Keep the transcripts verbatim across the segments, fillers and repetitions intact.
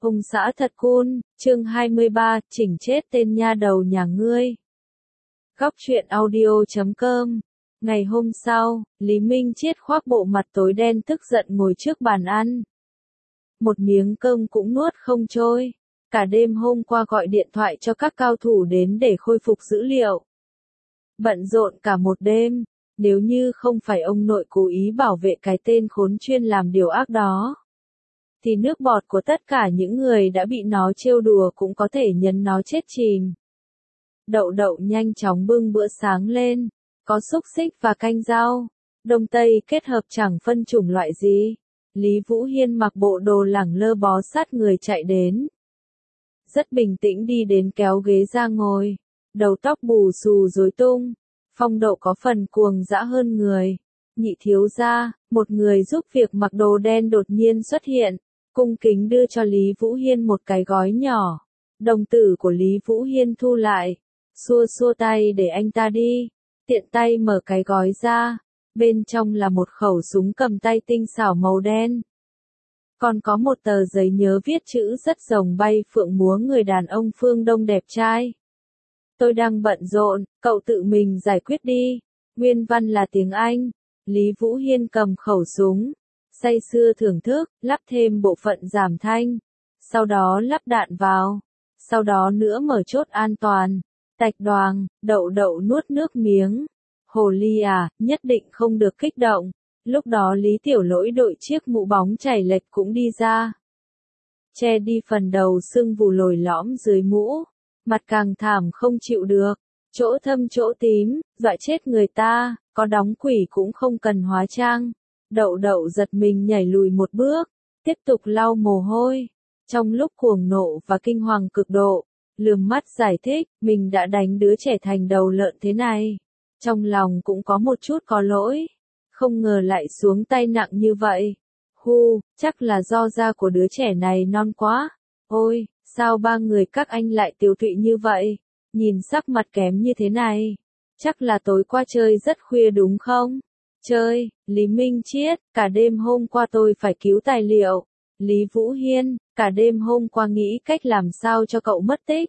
Ông xã thật cool, chương hai mươi ba, chỉnh chết tên nha đầu nhà ngươi. Góc truyện audio chấm com. Ngày hôm sau, Lý Minh Chiết khoác bộ mặt tối đen tức giận ngồi trước bàn ăn. Một miếng cơm cũng nuốt không trôi. Cả đêm hôm qua gọi điện thoại cho các cao thủ đến để khôi phục dữ liệu. Bận rộn cả một đêm, nếu như không phải ông nội cố ý bảo vệ cái tên khốn chuyên làm điều ác đó, thì nước bọt của tất cả những người đã bị nó trêu đùa cũng có thể nhấn nó chết chìm. Đậu đậu nhanh chóng bưng bữa sáng lên, có xúc xích và canh rau, đông tây kết hợp chẳng phân chủng loại gì. Lý Vũ Hiên mặc bộ đồ lẳng lơ bó sát người chạy đến. Rất bình tĩnh đi đến kéo ghế ra ngồi, đầu tóc bù xù rối tung, phong độ có phần cuồng dã hơn người. Nhị thiếu gia, một người giúp việc mặc đồ đen đột nhiên xuất hiện, cung kính đưa cho Lý Vũ Hiên một cái gói nhỏ. Đồng tử của Lý Vũ Hiên thu lại, xua xua tay để anh ta đi, tiện tay mở cái gói ra, bên trong là một khẩu súng cầm tay tinh xảo màu đen. Còn có một tờ giấy nhớ viết chữ rất rồng bay phượng múa người đàn ông phương Đông đẹp trai. Tôi đang bận rộn, cậu tự mình giải quyết đi. Nguyên văn là tiếng Anh. Lý Vũ Hiên cầm khẩu súng, say sưa thưởng thức, lắp thêm bộ phận giảm thanh, sau đó lắp đạn vào, sau đó nữa mở chốt an toàn. Tạch đoàng, đậu đậu nuốt nước miếng. Hồ ly à, nhất định không được kích động. Lúc đó Lý Tiểu Lỗi đội chiếc mũ bóng chảy lệch cũng đi ra, che đi phần đầu sưng vù lồi lõm dưới mũ, mặt càng thảm không chịu được, chỗ thâm chỗ tím, dọa chết người ta, có đóng quỷ cũng không cần hóa trang. Đậu đậu giật mình nhảy lùi một bước, tiếp tục lau mồ hôi. Trong lúc cuồng nộ và kinh hoàng cực độ, lườm mắt giải thích, mình đã đánh đứa trẻ thành đầu lợn thế này. Trong lòng cũng có một chút có lỗi, không ngờ lại xuống tay nặng như vậy. Hu, chắc là do da của đứa trẻ này non quá. Ôi, sao ba người các anh lại tiều tụy như vậy, nhìn sắc mặt kém như thế này. Chắc là tối qua chơi rất khuya đúng không? Chơi, Lý Minh Chiết, cả đêm hôm qua tôi phải cứu tài liệu. Lý Vũ Hiên, cả đêm hôm qua nghĩ cách làm sao cho cậu mất tích.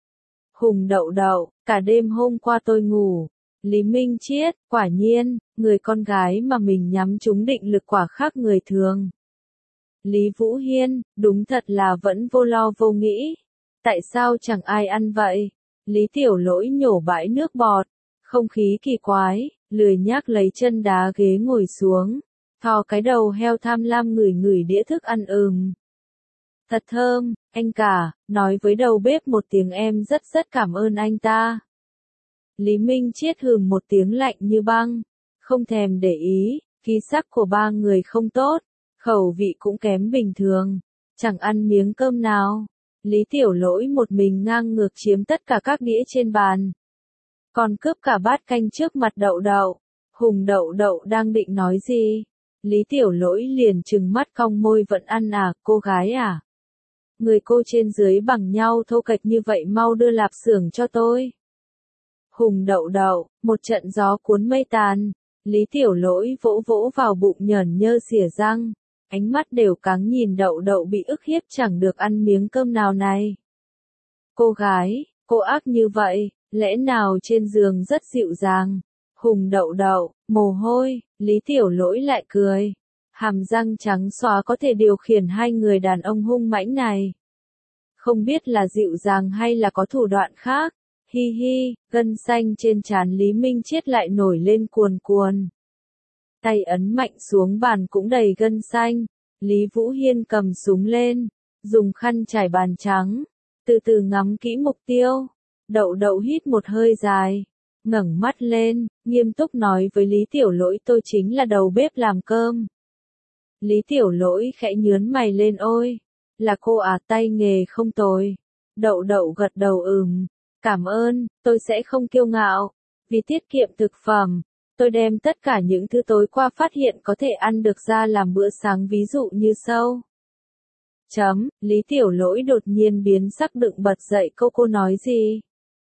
Hùng đậu đậu, cả đêm hôm qua tôi ngủ. Lý Minh Chiết, quả nhiên, người con gái mà mình nhắm trúng định lực quả khác người thường. Lý Vũ Hiên, đúng thật là vẫn vô lo vô nghĩ. Tại sao chẳng ai ăn vậy? Lý Tiểu Lỗi nhổ bãi nước bọt, không khí kỳ quái, lười nhác lấy chân đá ghế ngồi xuống, thò cái đầu heo tham lam ngửi ngửi đĩa thức ăn ừm. Thật thơm, anh cả, nói với đầu bếp một tiếng em rất rất cảm ơn anh ta. Lý Minh Chiết hừ một tiếng lạnh như băng, không thèm để ý, khí sắc của ba người không tốt, khẩu vị cũng kém bình thường, chẳng ăn miếng cơm nào. Lý Tiểu Lỗi một mình ngang ngược chiếm tất cả các đĩa trên bàn, còn cướp cả bát canh trước mặt đậu đậu. Hùng đậu đậu đang định nói gì, Lý Tiểu Lỗi liền trừng mắt cong môi, vẫn ăn à, cô gái à? Người cô trên dưới bằng nhau thô kệch như vậy, mau đưa lạp xưởng cho tôi. Hùng đậu đậu, một trận gió cuốn mây tàn. Lý Tiểu Lỗi vỗ vỗ vào bụng nhởn nhơ xỉa răng, ánh mắt đều căng nhìn đậu đậu bị ức hiếp chẳng được ăn miếng cơm nào này. Cô gái, cô ác như vậy, lẽ nào trên giường rất dịu dàng? Hùng đậu đậu, mồ hôi. Lý Tiểu Lỗi lại cười, hàm răng trắng xóa có thể điều khiển hai người đàn ông hung mãnh này. Không biết là dịu dàng hay là có thủ đoạn khác. Hi hi, gân xanh trên trán Lý Minh Chiết lại nổi lên cuồn cuồn. Tay ấn mạnh xuống bàn cũng đầy gân xanh. Lý Vũ Hiên cầm súng lên, dùng khăn trải bàn trắng, từ từ ngắm kỹ mục tiêu. Đậu đậu hít một hơi dài, ngẩng mắt lên, nghiêm túc nói với Lý Tiểu Lỗi, tôi chính là đầu bếp làm cơm. Lý Tiểu Lỗi khẽ nhướng mày lên, ôi, là cô à, tay nghề không tồi. Đậu đậu gật đầu ừm. Cảm ơn, tôi sẽ không kiêu ngạo. Vì tiết kiệm thực phẩm, tôi đem tất cả những thứ tối qua phát hiện có thể ăn được ra làm bữa sáng, ví dụ như sâu. Chấm, Lý Tiểu Lỗi đột nhiên biến sắc, đựng bật dậy, câu cô nói gì?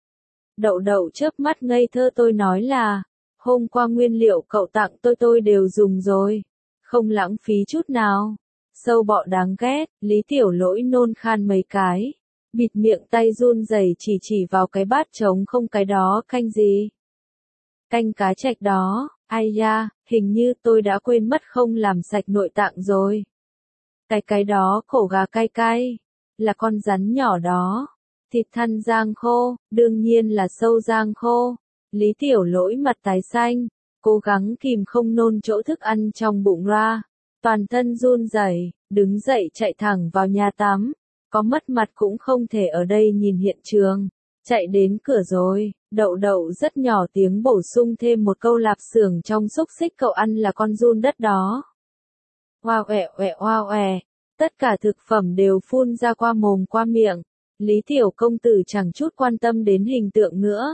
Đậu đậu chớp mắt ngây thơ, tôi nói là, hôm qua nguyên liệu cậu tặng tôi tôi đều dùng rồi, không lãng phí chút nào. Sâu bọ đáng ghét, Lý Tiểu Lỗi nôn khan mấy cái. Bịt miệng tay run rẩy chỉ chỉ vào cái bát trống không, cái đó canh gì? Canh cá trạch đó, ai da, hình như tôi đã quên mất không làm sạch nội tạng rồi. Cái cái đó cổ gà cay cay, là con rắn nhỏ đó. Thịt thăn rang khô, đương nhiên là sâu rang khô. Lý Tiểu Lỗi mặt tái xanh, cố gắng kìm không nôn chỗ thức ăn trong bụng ra. Toàn thân run rẩy, đứng dậy chạy thẳng vào nhà tắm. Có mất mặt cũng không thể ở đây nhìn hiện trường. Chạy đến cửa rồi, Đậu Đậu rất nhỏ tiếng bổ sung thêm một câu lạp xưởng trong xúc xích cậu ăn là con giun đất đó. Oao ẹ ẹ oao ẹ, tất cả thực phẩm đều phun ra qua mồm qua miệng. Lý Tiểu công tử chẳng chút quan tâm đến hình tượng nữa.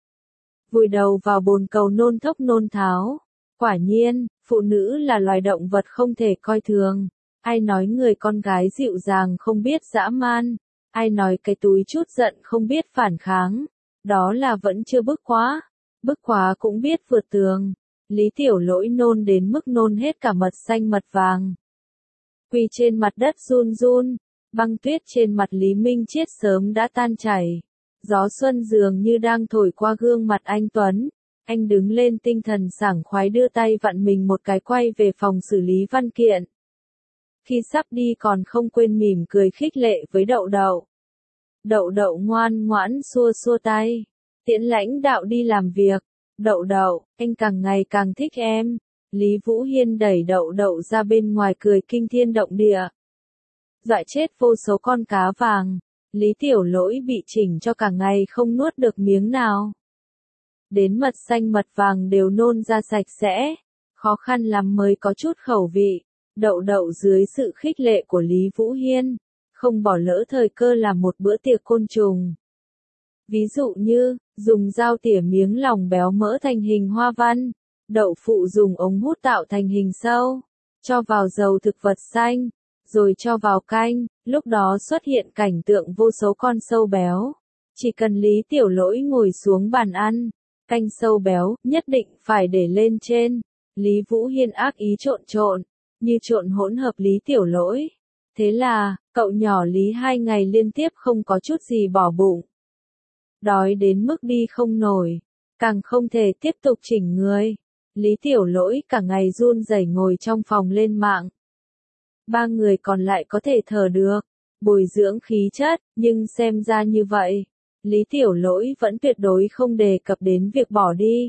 Vùi đầu vào bồn cầu nôn thốc nôn tháo. Quả nhiên, phụ nữ là loài động vật không thể coi thường. Ai nói người con gái dịu dàng không biết dã man. Ai nói cái túi chút giận không biết phản kháng. Đó là vẫn chưa bức quá. Bức quá cũng biết vượt tường. Lý Tiểu Lỗi nôn đến mức nôn hết cả mật xanh mật vàng. Quỳ trên mặt đất run run. Băng tuyết trên mặt Lý Minh Triết sớm đã tan chảy. Gió xuân dường như đang thổi qua gương mặt anh Tuấn. Anh đứng lên tinh thần sảng khoái đưa tay vặn mình một cái quay về phòng xử lý văn kiện. Khi sắp đi còn không quên mỉm cười khích lệ với Đậu Đậu. Đậu Đậu ngoan ngoãn xua xua tay. Tiễn lãnh đạo đi làm việc. Đậu Đậu, anh càng ngày càng thích em. Lý Vũ Hiên đẩy Đậu Đậu ra bên ngoài cười kinh thiên động địa. Dọa chết vô số con cá vàng. Lý Tiểu Lỗi bị chỉnh cho cả ngày không nuốt được miếng nào. Đến mật xanh mật vàng đều nôn ra sạch sẽ. Khó khăn lắm mới có chút khẩu vị. Đậu Đậu dưới sự khích lệ của Lý Vũ Hiên, không bỏ lỡ thời cơ làm một bữa tiệc côn trùng. Ví dụ như, dùng dao tỉa miếng lòng béo mỡ thành hình hoa văn, đậu phụ dùng ống hút tạo thành hình sâu, cho vào dầu thực vật xanh, rồi cho vào canh, lúc đó xuất hiện cảnh tượng vô số con sâu béo. Chỉ cần Lý Tiểu Lỗi ngồi xuống bàn ăn, canh sâu béo, nhất định phải để lên trên. Lý Vũ Hiên ác ý trộn trộn, như trộn hỗn hợp Lý Tiểu Lỗi. Thế là, cậu nhỏ Lý hai ngày liên tiếp không có chút gì bỏ bụng. Đói đến mức đi không nổi, càng không thể tiếp tục chỉnh người. Lý Tiểu Lỗi cả ngày run rẩy ngồi trong phòng lên mạng. Ba người còn lại có thể thở được, bồi dưỡng khí chất, nhưng xem ra như vậy, Lý Tiểu Lỗi vẫn tuyệt đối không đề cập đến việc bỏ đi.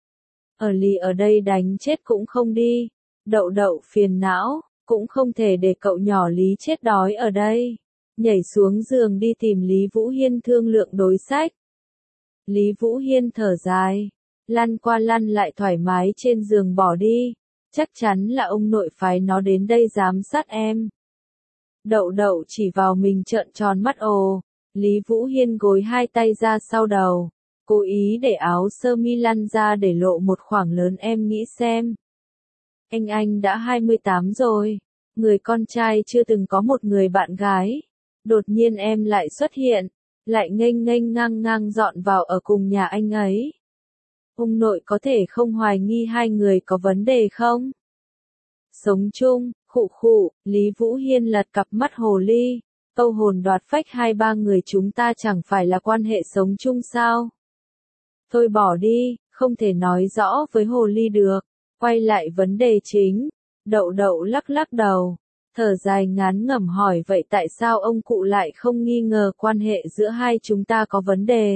Ở Lý ở đây đánh chết cũng không đi. Đậu Đậu phiền não, cũng không thể để cậu nhỏ Lý chết đói ở đây. Nhảy xuống giường đi tìm Lý Vũ Hiên thương lượng đối sách. Lý Vũ Hiên thở dài, lăn qua lăn lại thoải mái trên giường bỏ đi. Chắc chắn là ông nội phái nó đến đây giám sát em. Đậu Đậu chỉ vào mình trợn tròn mắt ồ. Lý Vũ Hiên gối hai tay ra sau đầu, cố ý để áo sơ mi lăn ra để lộ một khoảng lớn. Em nghĩ xem. Anh anh đã hai mươi tám rồi, người con trai chưa từng có một người bạn gái. Đột nhiên em lại xuất hiện, lại nghênh nghênh ngang ngang dọn vào ở cùng nhà anh ấy. Ông nội có thể không hoài nghi hai người có vấn đề không? Sống chung, khụ khụ, Lý Vũ Hiên lật cặp mắt hồ ly. Câu hồn đoạt phách hai ba người chúng ta chẳng phải là quan hệ sống chung sao? Thôi bỏ đi, không thể nói rõ với hồ ly được. Quay lại vấn đề chính, Đậu Đậu lắc lắc đầu, thở dài ngán ngẩm hỏi vậy tại sao ông cụ lại không nghi ngờ quan hệ giữa hai chúng ta có vấn đề?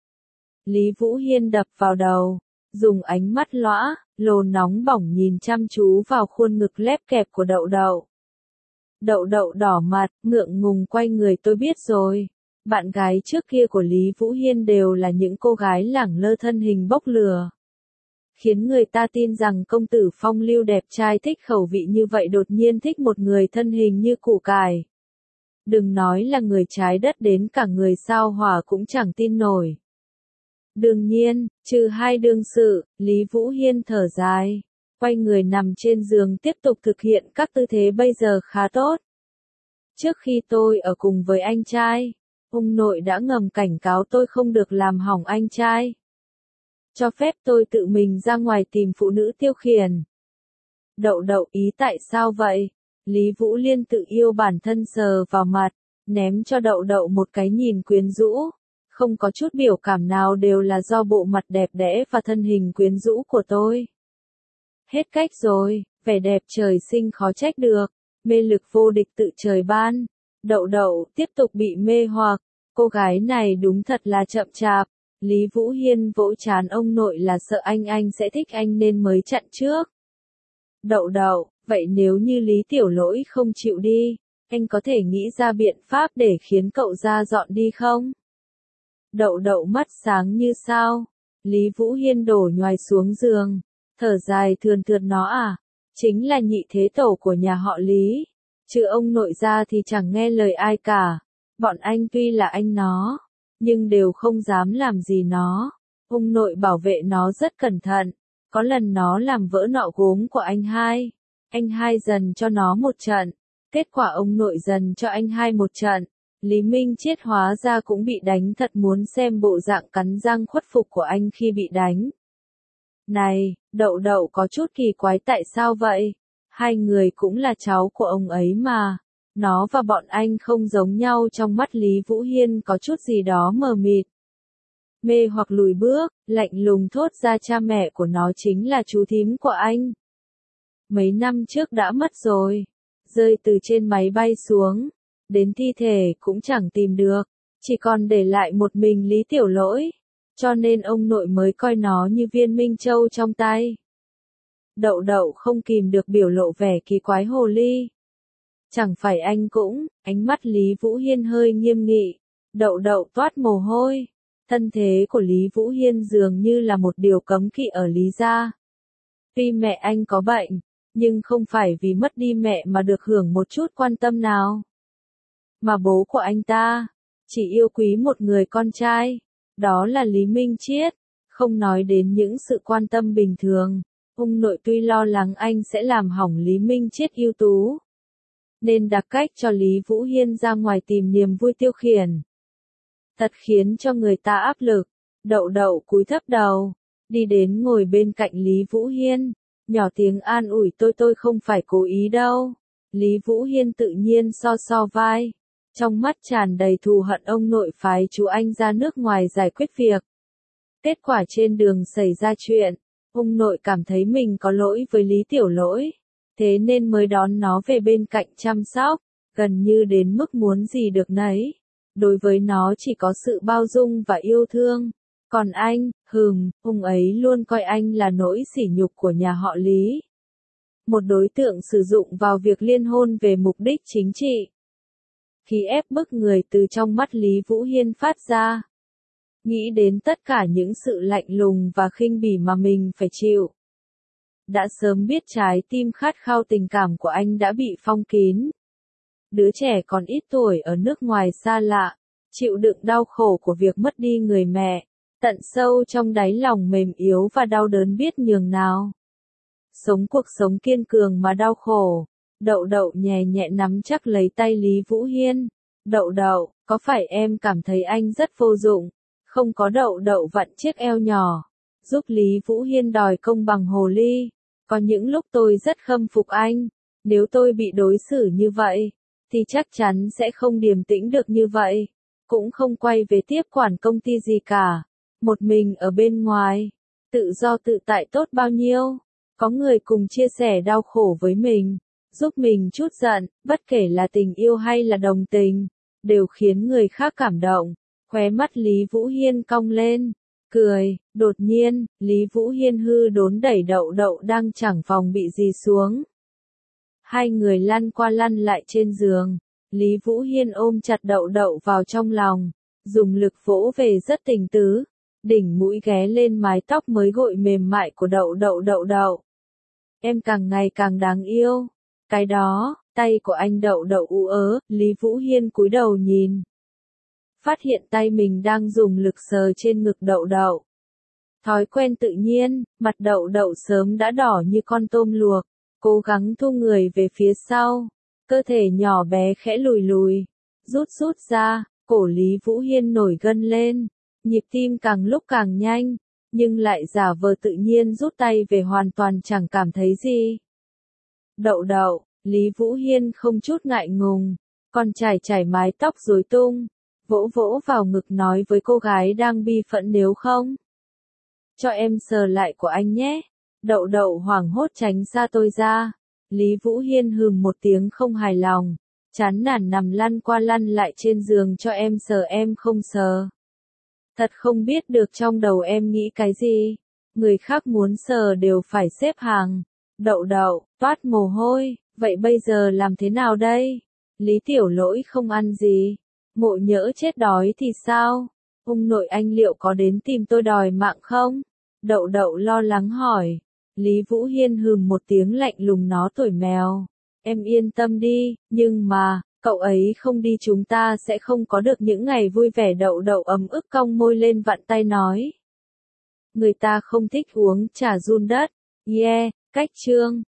Lý Vũ Hiên đập vào đầu, dùng ánh mắt lõa, lồ nóng bỏng nhìn chăm chú vào khuôn ngực lép kẹp của Đậu Đậu. Đậu Đậu đỏ mặt, ngượng ngùng quay người. Tôi biết rồi, bạn gái trước kia của Lý Vũ Hiên đều là những cô gái lẳng lơ thân hình bốc lửa. Khiến người ta tin rằng công tử phong lưu đẹp trai thích khẩu vị như vậy đột nhiên thích một người thân hình như củ cải. Đừng nói là người trái đất, đến cả người sao hỏa cũng chẳng tin nổi. Đương nhiên, trừ hai đương sự, Lý Vũ Hiên thở dài, quay người nằm trên giường tiếp tục thực hiện các tư thế bây giờ khá tốt. Trước khi tôi ở cùng với anh trai, ông nội đã ngầm cảnh cáo tôi không được làm hỏng anh trai. Cho phép tôi tự mình ra ngoài tìm phụ nữ tiêu khiển. Đậu Đậu ý tại sao vậy? Lý Vũ Liên tự yêu bản thân sờ vào mặt, ném cho đậu đậu một cái nhìn quyến rũ. Không có chút biểu cảm nào, đều là do bộ mặt đẹp đẽ và thân hình quyến rũ của tôi. Hết cách rồi, vẻ đẹp trời sinh khó trách được, mê lực vô địch tự trời ban. Đậu đậu tiếp tục bị mê hoặc, cô gái này đúng thật là chậm chạp. Lý Vũ Hiên vỗ trán ông nội là sợ anh anh sẽ thích anh nên mới chặn trước. Đậu đậu, vậy nếu như Lý Tiểu Lỗi không chịu đi, anh có thể nghĩ ra biện pháp để khiến cậu ra dọn đi không? Đậu đậu mắt sáng như sao. Lý Vũ Hiên đổ nhoài xuống giường, thở dài thườn thượt nó à, chính là nhị thế tổ của nhà họ Lý. Chứ ông nội ra thì chẳng nghe lời ai cả. Bọn anh tuy là anh nó, nhưng đều không dám làm gì nó. Ông nội bảo vệ nó rất cẩn thận. Có lần nó làm vỡ nọ gốm của anh hai. Anh hai dần cho nó một trận. Kết quả ông nội dần cho anh hai một trận. Lý Minh Chiết hóa ra cũng bị đánh thật, muốn xem bộ dạng cắn răng khuất phục của anh khi bị đánh. Này, đậu đậu có chút kỳ quái tại sao vậy? Hai người cũng là cháu của ông ấy mà. Nó và bọn anh không giống nhau. Trong mắt Lý Vũ Hiên có chút gì đó mờ mịt. Mê hoặc lùi bước, lạnh lùng thốt ra cha mẹ của nó chính là chú thím của anh. Mấy năm trước đã mất rồi. Rơi từ trên máy bay xuống. Đến thi thể cũng chẳng tìm được. Chỉ còn để lại một mình Lý Tiểu Lỗi. Cho nên ông nội mới coi nó như viên minh châu trong tay. Đậu đậu không kìm được biểu lộ vẻ kỳ quái hồ ly. Chẳng phải anh cũng, ánh mắt Lý Vũ Hiên hơi nghiêm nghị. Đậu đậu toát mồ hôi. Thân thế của Lý Vũ Hiên dường như là một điều cấm kỵ ở Lý gia. Tuy mẹ anh có bệnh, nhưng không phải vì mất đi mẹ mà được hưởng một chút quan tâm nào. Mà bố của anh ta, chỉ yêu quý một người con trai, đó là Lý Minh Chiết, không nói đến những sự quan tâm bình thường. Ông nội tuy lo lắng anh sẽ làm hỏng Lý Minh Chiết ưu tú, nên đặt cách cho Lý Vũ Hiên ra ngoài tìm niềm vui tiêu khiển. Thật khiến cho người ta áp lực. Đậu đậu cúi thấp đầu, đi đến ngồi bên cạnh Lý Vũ Hiên, nhỏ tiếng an ủi tôi tôi không phải cố ý đâu. Lý Vũ Hiên tự nhiên so so vai, trong mắt tràn đầy thù hận ông nội phái chú anh ra nước ngoài giải quyết việc. Kết quả trên đường xảy ra chuyện, ông nội cảm thấy mình có lỗi với Lý Tiểu Lỗi, thế nên mới đón nó về bên cạnh chăm sóc, gần như đến mức muốn gì được nấy. Đối với nó chỉ có sự bao dung và yêu thương. Còn anh, hừm, ông ấy luôn coi anh là nỗi sỉ nhục của nhà họ Lý. Một đối tượng sử dụng vào việc liên hôn về mục đích chính trị. Khí ép bức người từ trong mắt Lý Vũ Hiên phát ra. Nghĩ đến tất cả những sự lạnh lùng và khinh bỉ mà mình phải chịu. Đã sớm biết trái tim khát khao tình cảm của anh đã bị phong kín. Đứa trẻ còn ít tuổi ở nước ngoài xa lạ, chịu đựng đau khổ của việc mất đi người mẹ, tận sâu trong đáy lòng mềm yếu và đau đớn biết nhường nào. Sống cuộc sống kiên cường mà đau khổ. Đậu đậu nhẹ nhẹ nắm chắc lấy tay Lý Vũ Hiên. Đậu đậu, có phải em cảm thấy anh rất vô dụng? Không có. Đậu đậu vặn chiếc eo nhỏ, giúp Lý Vũ Hiên đòi công bằng hồ ly. Có những lúc tôi rất khâm phục anh. Nếu tôi bị đối xử như vậy, thì chắc chắn sẽ không điềm tĩnh được như vậy. Cũng không quay về tiếp quản công ty gì cả. Một mình ở bên ngoài, tự do tự tại tốt bao nhiêu. Có người cùng chia sẻ đau khổ với mình, giúp mình chút giận, bất kể là tình yêu hay là đồng tình, đều khiến người khác cảm động. Khóe mắt Lý Vũ Hiên cong lên, cười. Đột nhiên, Lý Vũ Hiên hư đốn đẩy đậu đậu đang chẳng phòng bị gì xuống. Hai người lăn qua lăn lại trên giường. Lý Vũ Hiên ôm chặt đậu đậu vào trong lòng, dùng lực vỗ về rất tình tứ. Đỉnh mũi ghé lên mái tóc mới gội mềm mại của đậu đậu đậu đậu. Em càng ngày càng đáng yêu. Cái đó, tay của anh đậu đậu ú ớ. Lý Vũ Hiên cúi đầu nhìn, phát hiện tay mình đang dùng lực sờ trên ngực đậu đậu. Thói quen tự nhiên, mặt đậu đậu sớm đã đỏ như con tôm luộc, cố gắng thu người về phía sau, cơ thể nhỏ bé khẽ lùi lùi, rút rút ra. Cổ Lý Vũ Hiên nổi gân lên, nhịp tim càng lúc càng nhanh, nhưng lại giả vờ tự nhiên rút tay về, hoàn toàn chẳng cảm thấy gì. Đậu đậu, Lý Vũ Hiên không chút ngại ngùng, còn chải chải mái tóc rối tung, vỗ vỗ vào ngực nói với cô gái đang bi phẫn nếu không. Cho em sờ lại của anh nhé. Đậu đậu hoảng hốt tránh xa tôi ra. Lý Vũ Hiên hừm một tiếng không hài lòng, chán nản nằm lăn qua lăn lại trên giường cho em sờ em không sờ. Thật không biết được trong đầu em nghĩ cái gì. Người khác muốn sờ đều phải xếp hàng. Đậu đậu, toát mồ hôi, vậy bây giờ làm thế nào đây? Lý Tiểu Lỗi không ăn gì. Mộ Nhỡ chết đói thì sao? Ông nội anh liệu có đến tìm tôi đòi mạng không? Đậu đậu lo lắng hỏi. Lý Vũ Hiên hừm một tiếng lạnh lùng nó tuổi mèo. Em yên tâm đi, nhưng mà, cậu ấy không đi chúng ta sẽ không có được những ngày vui vẻ. Đậu đậu ấm ức cong môi lên vặn tay nói. Người ta không thích uống trà giun đất. Yeah, cách chương.